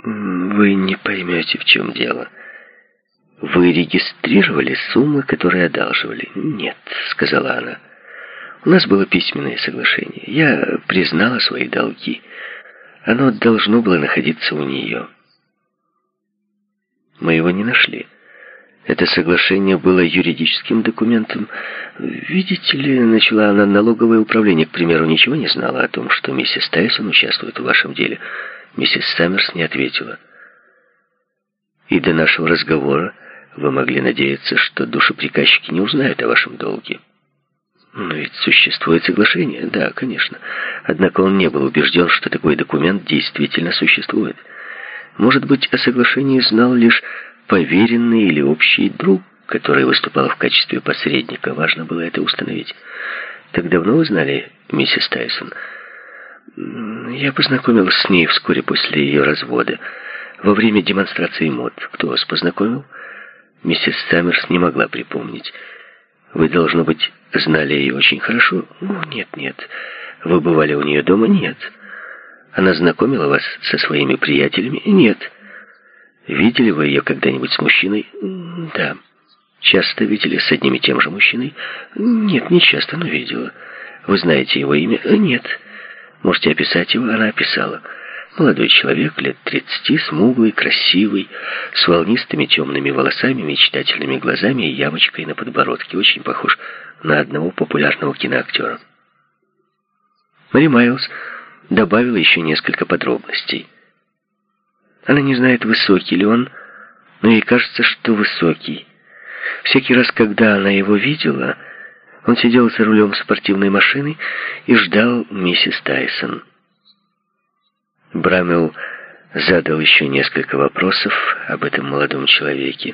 Вы не поймете, в чем дело. Вы регистрировали суммы, которые одалживали? Нет, сказала она. У нас было письменное соглашение. Я признала свои долги. Оно должно было находиться у нее. Мы его не нашли. Это соглашение было юридическим документом. Видите ли, начала она, налоговое управление, к примеру, ничего не знало о том, что миссис Тайсон участвует в вашем деле. Миссис Саммерс не ответила. И до нашего разговора вы могли надеяться, что душеприказчики не узнают о вашем долге. Но ведь существует соглашение. Да, конечно. Однако он не был убежден, что такой документ действительно существует. Может быть, о соглашении знал лишь поверенный или общий друг, который выступал в качестве посредника. Важно было это установить. Так давно вы знали миссис Тайсон? Я познакомилась с ней вскоре после ее развода, во время демонстрации мод. Кто вас познакомил? Миссис Саммерс не могла припомнить. Вы, должно быть, знали ее очень хорошо? Нет. Вы бывали у нее дома? Нет. Она знакомила вас со своими приятелями? Нет. Видели вы ее когда-нибудь с мужчиной? Да. Часто видели с одним и тем же мужчиной? Нет, не часто, но видела. Вы знаете его имя? Нет. Можете описать его? Она описала. Молодой человек, лет 30, смуглый, красивый, с волнистыми темными волосами, мечтательными глазами и ямочкой на подбородке. Очень похож на одного популярного киноактера. Мэри Майлз добавила еще несколько подробностей. Она не знает, высокий ли он, но ей кажется, что высокий. Всякий раз, когда она его видела, он сидел за рулем спортивной машины и ждал миссис Тайсон. Брамелл задал еще несколько вопросов об этом молодом человеке.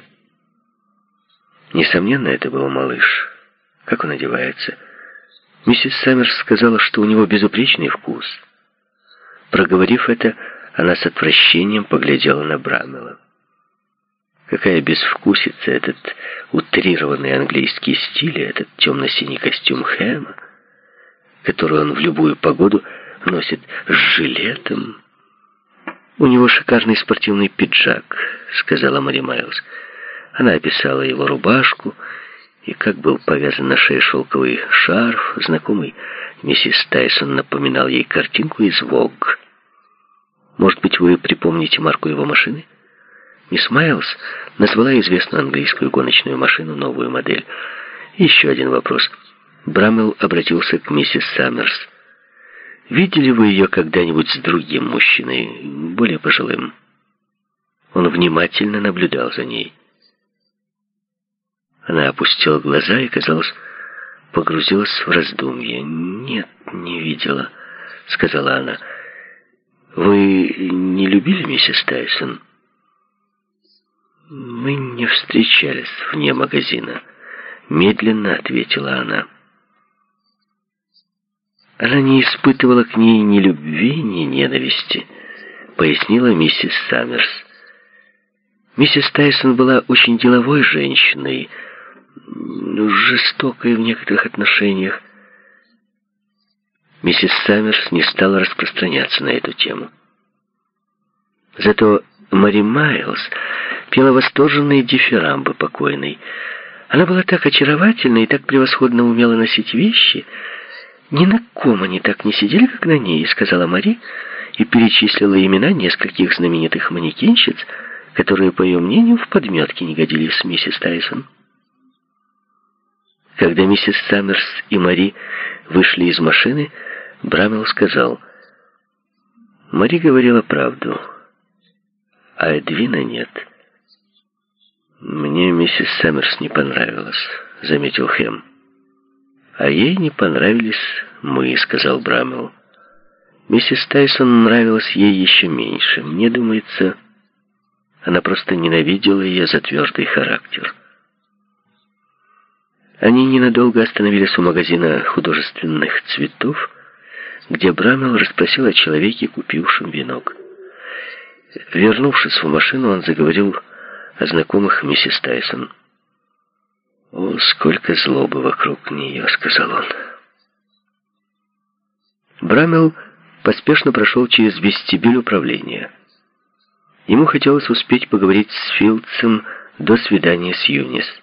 Несомненно, это был малыш. Как он одевается? Миссис Саммерс сказала, что у него безупречный вкус. Проговорив это, она с отвращением поглядела на Брамелла. Какая безвкусица этот утрированный английский стиль, этот темно-синий костюм Хэма, который он в любую погоду носит с жилетом. «У него шикарный спортивный пиджак», — сказала Мэри Майлз. Она описала его рубашку, и как был повязан на шее шелковый шарф, знакомый миссис Тайсон напоминал ей картинку из «Вог». «Может быть, вы припомните марку его машины?» Мисс Майлз назвала известную английскую гоночную машину, новую модель. Еще один вопрос. Брамелл обратился к миссис Саммерс. «Видели вы ее когда-нибудь с другим мужчиной, более пожилым?» Он внимательно наблюдал за ней. Она опустила глаза и, казалось, погрузилась в раздумье. «Нет, не видела», — сказала она. «Вы не любили миссис Тайсон?» «Мы не встречались вне магазина», — медленно ответила она. «Она не испытывала к ней ни любви, ни ненависти», — пояснила миссис Саммерс. Миссис Тайсон была очень деловой женщиной, жестокой в некоторых отношениях. Миссис Саммерс не стала распространяться на эту тему. Зато Мэри Майлз пела восторженные дифирамбы покойной. Она была так очаровательна и так превосходно умела носить вещи. «Ни на ком они так не сидели, как на ней», — сказала Мэри, и перечислила имена нескольких знаменитых манекенщиц, которые, по ее мнению, в подметке не годились с миссис Тайсон. Когда миссис Саммерс и Мэри вышли из машины, Брамелл сказал: «Мэри говорила правду, а Эдвина нет». «Мне миссис Саммерс не понравилась», — заметил Хэм. «А ей не понравились мы», — сказал Брамелл. «Миссис Тайсон нравилась ей еще меньше. Мне думается, она просто ненавидела ее за твердый характер». Они ненадолго остановились у магазина художественных цветов, где Брамелл расспросил о человеке, купившем венок. Вернувшись в машину, он заговорил о знакомых миссис Тайсон. «О, сколько злобы вокруг нее», — сказал он. Брамелл поспешно прошел через вестибюль управления. Ему хотелось успеть поговорить с Филдсом до свидания с Юнис.